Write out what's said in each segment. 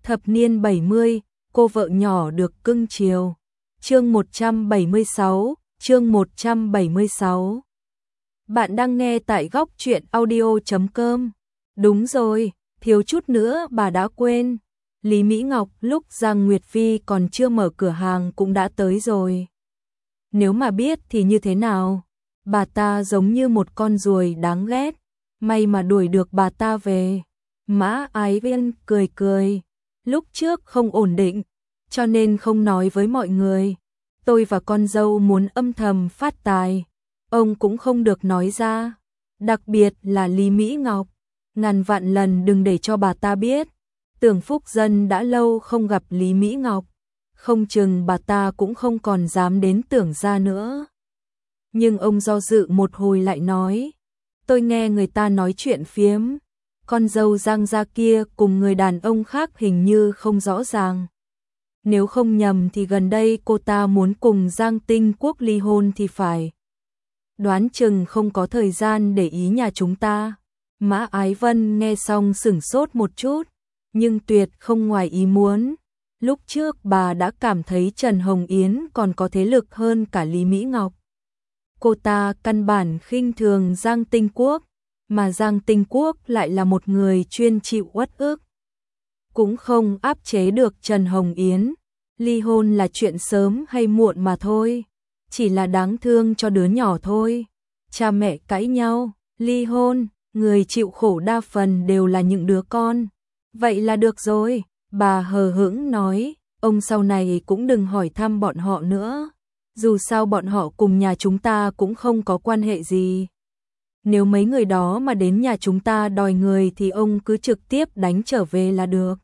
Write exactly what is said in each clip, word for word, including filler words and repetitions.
Thập niên bảy mươi, cô vợ nhỏ được cưng chiều. Chương một trăm bảy mươi sáu, chương một trăm bảy mươi sáu. Bạn đang nghe tại góc truyện audio chấm com. Đúng rồi, thiếu chút nữa bà đã quên. Lý Mỹ Ngọc lúc Giang Nguyệt Phi còn chưa mở cửa hàng cũng đã tới rồi. Nếu mà biết thì như thế nào? Bà ta giống như một con ruồi đáng ghét. May mà đuổi được bà ta về. Mã Ái Viên cười cười. Lúc trước không ổn định, cho nên không nói với mọi người. Tôi và con dâu muốn âm thầm phát tài. Ông cũng không được nói ra. Đặc biệt là Lý Mỹ Ngọc. Ngàn vạn lần đừng để cho bà ta biết. Tưởng Phúc Dân đã lâu không gặp Lý Mỹ Ngọc. Không chừng bà ta cũng không còn dám đến Tưởng gia nữa. Nhưng ông do dự một hồi lại nói. Tôi nghe người ta nói chuyện phiếm. Con dâu Giang gia kia cùng người đàn ông khác hình như không rõ ràng. Nếu không nhầm thì gần đây cô ta muốn cùng Giang Tinh Quốc ly hôn thì phải. Đoán chừng không có thời gian để ý nhà chúng ta. Mã Ái Vân nghe xong sửng sốt một chút, nhưng tuyệt không ngoài ý muốn. Lúc trước bà đã cảm thấy Trần Hồng Yến còn có thế lực hơn cả Lý Mỹ Ngọc. Cô ta căn bản khinh thường Giang Tinh Quốc, mà Giang Tinh Quốc lại là một người chuyên chịu uất ức. Cũng không áp chế được Trần Hồng Yến. Ly hôn là chuyện sớm hay muộn mà thôi. Chỉ là đáng thương cho đứa nhỏ thôi. Cha mẹ cãi nhau, ly hôn, người chịu khổ đa phần đều là những đứa con. Vậy là được rồi, bà hờ hững nói, ông sau này cũng đừng hỏi thăm bọn họ nữa. Dù sao bọn họ cùng nhà chúng ta cũng không có quan hệ gì. Nếu mấy người đó mà đến nhà chúng ta đòi người thì ông cứ trực tiếp đánh trở về là được.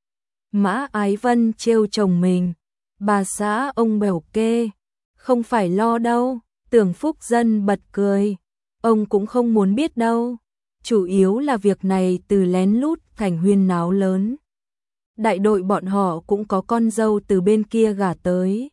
Mã Ái Vân trêu chồng mình. Bà xã ông bèo kê. Không phải lo đâu. Tưởng Phúc Dân bật cười. Ông cũng không muốn biết đâu. Chủ yếu là việc này từ lén lút thành huyên náo lớn. Đại đội bọn họ cũng có con dâu từ bên kia gả tới.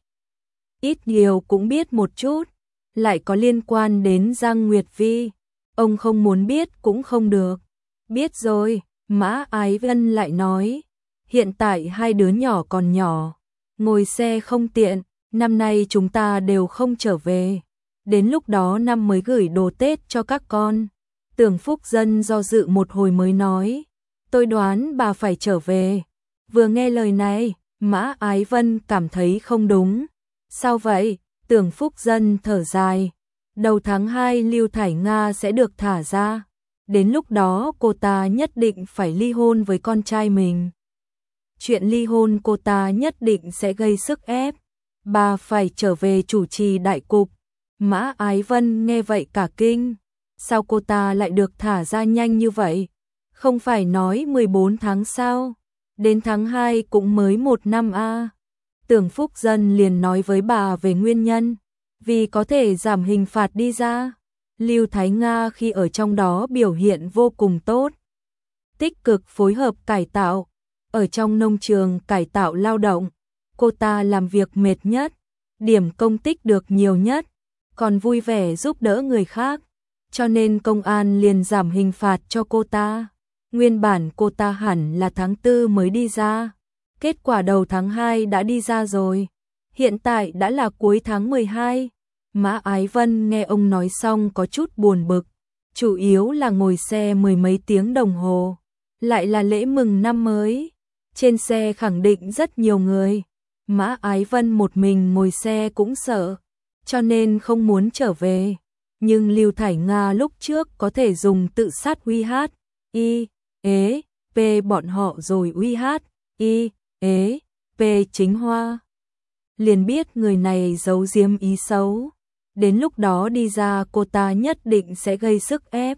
Ít nhiều cũng biết một chút. Lại có liên quan đến Giang Nguyệt Vi. Ông không muốn biết cũng không được. Biết rồi, Mã Ái Vân lại nói. Hiện tại hai đứa nhỏ còn nhỏ. Ngồi xe không tiện. Năm nay chúng ta đều không trở về. Đến lúc đó năm mới gửi đồ Tết cho các con. Tưởng Phúc Dân do dự một hồi mới nói. Tôi đoán bà phải trở về. Vừa nghe lời này, Mã Ái Vân cảm thấy không đúng. Sao vậy? Tưởng Phúc Dân thở dài. Đầu tháng hai Lưu Thải Nga sẽ được thả ra. Đến lúc đó cô ta nhất định phải ly hôn với con trai mình. Chuyện ly hôn cô ta nhất định sẽ gây sức ép. Bà phải trở về chủ trì đại cục. Mã Ái Vân nghe vậy cả kinh. Sao cô ta lại được thả ra nhanh như vậy? Không phải nói mười bốn tháng sao? Đến tháng hai cũng mới một năm a. À. Tưởng Phúc Dân liền nói với bà về nguyên nhân. Vì có thể giảm hình phạt đi ra. Lưu Thái Nga khi ở trong đó biểu hiện vô cùng tốt. Tích cực phối hợp cải tạo. Ở trong nông trường cải tạo lao động. Cô ta làm việc mệt nhất. Điểm công tích được nhiều nhất. Còn vui vẻ giúp đỡ người khác. Cho nên công an liền giảm hình phạt cho cô ta. Nguyên bản cô ta hẳn là tháng tư mới đi ra. Kết quả đầu tháng hai đã đi ra rồi. Hiện tại đã là cuối tháng mười hai. Mã Ái Vân nghe ông nói xong có chút buồn bực. Chủ yếu là ngồi xe mười mấy tiếng đồng hồ. Lại là lễ mừng năm mới. Trên xe khẳng định rất nhiều người. Mã Ái Vân một mình ngồi xe cũng sợ. Cho nên không muốn trở về. Nhưng Lưu Thải Nga lúc trước có thể dùng tự sát uy hát. Y, ế, p bọn họ rồi uy hát. Y, ế, p chính hoa. Liền biết người này giấu giếm ý xấu. Đến lúc đó đi ra cô ta nhất định sẽ gây sức ép.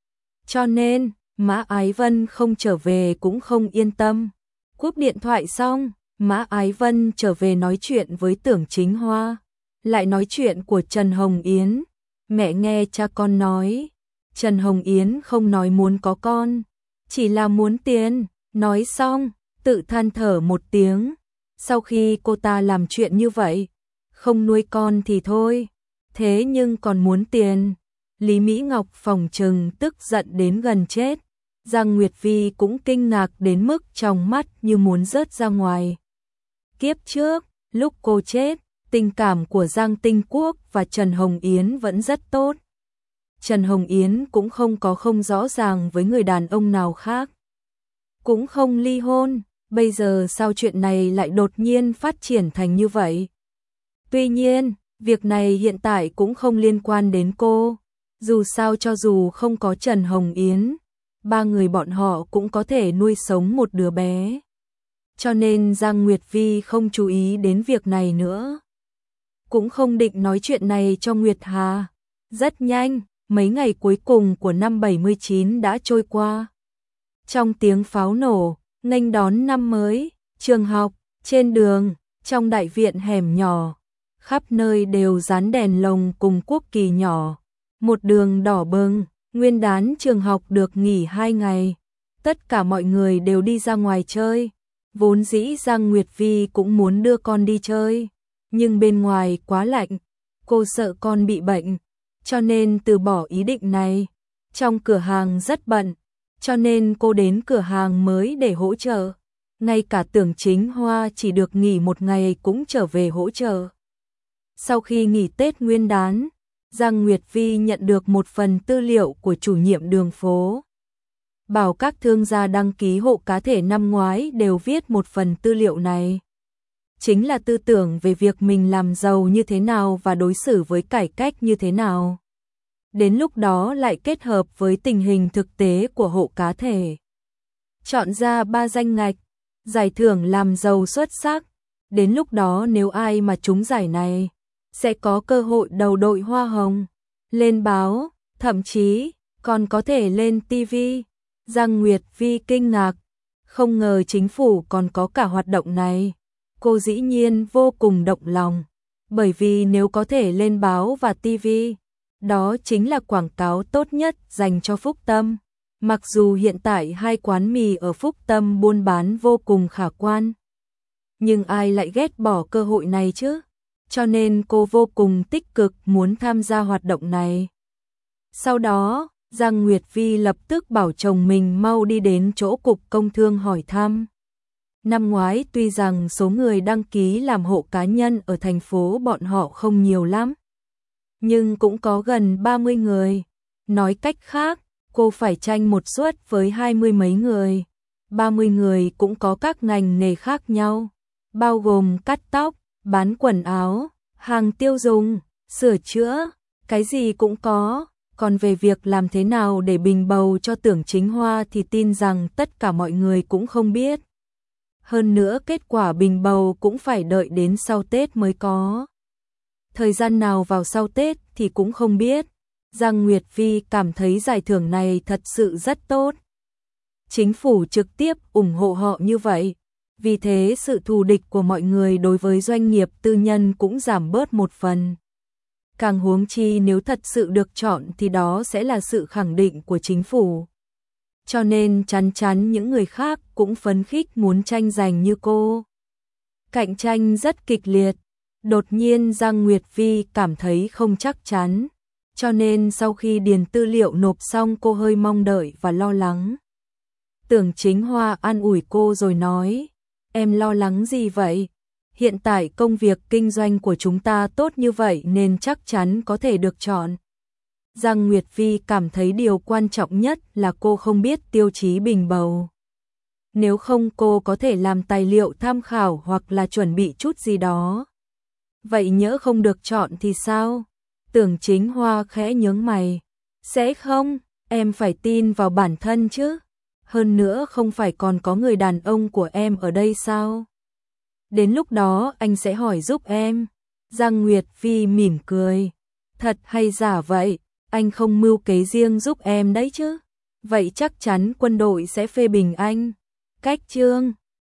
Cho nên, Mã Ái Vân không trở về cũng không yên tâm. Cúp điện thoại xong, Mã Ái Vân trở về nói chuyện với Tưởng Chính Hoa. Lại nói chuyện của Trần Hồng Yến. Mẹ nghe cha con nói. Trần Hồng Yến không nói muốn có con. Chỉ là muốn tiền. Nói xong, tự than thở một tiếng. Sau khi cô ta làm chuyện như vậy, không nuôi con thì thôi. Thế nhưng còn muốn tiền. Lý Mỹ Ngọc phòng trừng tức giận đến gần chết. Giang Nguyệt Vi cũng kinh ngạc đến mức trong mắt như muốn rớt ra ngoài. Kiếp trước, lúc cô chết, tình cảm của Giang Tinh Quốc và Trần Hồng Yến vẫn rất tốt. Trần Hồng Yến cũng không có không rõ ràng với người đàn ông nào khác. Cũng không ly hôn, bây giờ sao chuyện này lại đột nhiên phát triển thành như vậy? Tuy nhiên, việc này hiện tại cũng không liên quan đến cô. Dù sao cho dù không có Trần Hồng Yến, ba người bọn họ cũng có thể nuôi sống một đứa bé. Cho nên Giang Nguyệt Vi không chú ý đến việc này nữa. Cũng không định nói chuyện này cho Nguyệt Hà. Rất nhanh, mấy ngày cuối cùng của năm bảy mươi chín đã trôi qua. Trong tiếng pháo nổ, nghênh đón năm mới, trường học, trên đường, trong đại viện hẻm nhỏ, khắp nơi đều dán đèn lồng cùng quốc kỳ nhỏ. Một đường đỏ bừng, nguyên đán trường học được nghỉ hai ngày. Tất cả mọi người đều đi ra ngoài chơi. Vốn dĩ Giang Nguyệt Vi cũng muốn đưa con đi chơi, nhưng bên ngoài quá lạnh, cô sợ con bị bệnh, cho nên từ bỏ ý định này. Trong cửa hàng rất bận, cho nên cô đến cửa hàng mới để hỗ trợ. Ngay cả Tưởng Chính Hoa chỉ được nghỉ một ngày cũng trở về hỗ trợ. Sau khi nghỉ Tết Nguyên đán, Giang Nguyệt Vi nhận được một phần tư liệu của chủ nhiệm đường phố. Bảo các thương gia đăng ký hộ cá thể năm ngoái đều viết một phần tư liệu này. Chính là tư tưởng về việc mình làm giàu như thế nào và đối xử với cải cách như thế nào. Đến lúc đó lại kết hợp với tình hình thực tế của hộ cá thể. Chọn ra ba danh ngạch, giải thưởng làm giàu xuất sắc. Đến lúc đó nếu ai mà trúng giải này, sẽ có cơ hội đầu đội hoa hồng, lên báo, thậm chí còn có thể lên ti vi. Giang Nguyệt Vi kinh ngạc, không ngờ chính phủ còn có cả hoạt động này. Cô dĩ nhiên vô cùng động lòng, bởi vì nếu có thể lên báo và ti vi, đó chính là quảng cáo tốt nhất dành cho Phúc Tâm. Mặc dù hiện tại hai quán mì ở Phúc Tâm buôn bán vô cùng khả quan, nhưng ai lại ghét bỏ cơ hội này chứ? Cho nên cô vô cùng tích cực muốn tham gia hoạt động này. Sau đó, Giang Nguyệt Vi lập tức bảo chồng mình mau đi đến chỗ cục công thương hỏi thăm. Năm ngoái tuy rằng số người đăng ký làm hộ cá nhân ở thành phố bọn họ không nhiều lắm, nhưng cũng có gần ba mươi người. Nói cách khác, cô phải tranh một suất với hai mươi mấy người. ba mươi người cũng có các ngành nghề khác nhau, bao gồm cắt tóc, bán quần áo, hàng tiêu dùng, sửa chữa, cái gì cũng có. Còn về việc làm thế nào để bình bầu cho Tưởng Chính Hoa thì tin rằng tất cả mọi người cũng không biết. Hơn nữa kết quả bình bầu cũng phải đợi đến sau Tết mới có. Thời gian nào vào sau Tết thì cũng không biết. Giang Nguyệt Vi cảm thấy giải thưởng này thật sự rất tốt. Chính phủ trực tiếp ủng hộ họ như vậy. Vì thế sự thù địch của mọi người đối với doanh nghiệp tư nhân cũng giảm bớt một phần. Càng huống chi nếu thật sự được chọn thì đó sẽ là sự khẳng định của chính phủ. Cho nên chắn chắn những người khác cũng phấn khích muốn tranh giành như cô. Cạnh tranh rất kịch liệt. Đột nhiên Giang Nguyệt Vi cảm thấy không chắc chắn. Cho nên sau khi điền tư liệu nộp xong cô hơi mong đợi và lo lắng. Tưởng Chính Hoa an ủi cô rồi nói, em lo lắng gì vậy? Hiện tại công việc kinh doanh của chúng ta tốt như vậy nên chắc chắn có thể được chọn. Giang Nguyệt Vi cảm thấy điều quan trọng nhất là cô không biết tiêu chí bình bầu. Nếu không cô có thể làm tài liệu tham khảo hoặc là chuẩn bị chút gì đó. Vậy nhỡ không được chọn thì sao? Tưởng Chính Hoa khẽ nhướng mày. Sẽ không, em phải tin vào bản thân chứ. Hơn nữa không phải còn có người đàn ông của em ở đây sao? Đến lúc đó anh sẽ hỏi giúp em. Giang Nguyệt Vi mỉm cười. Thật hay giả vậy? Anh không mưu kế riêng giúp em đấy chứ? Vậy chắc chắn quân đội sẽ phê bình anh. Cách chương